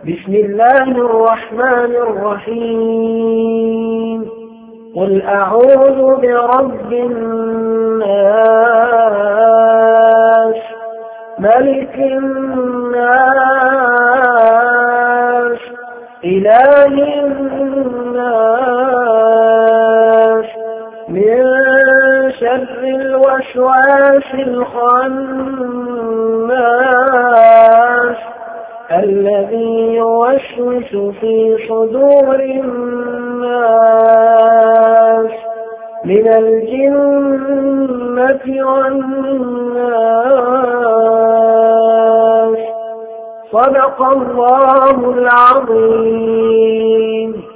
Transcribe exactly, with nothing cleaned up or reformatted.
بسم الله الرحمن الرحيم قل أعوذ برب الناس ملك الناس إله الناس من شر الوسواس الخناس الذي يوسوس في صدور الناس من الجنة والناس صدق الله العظيم.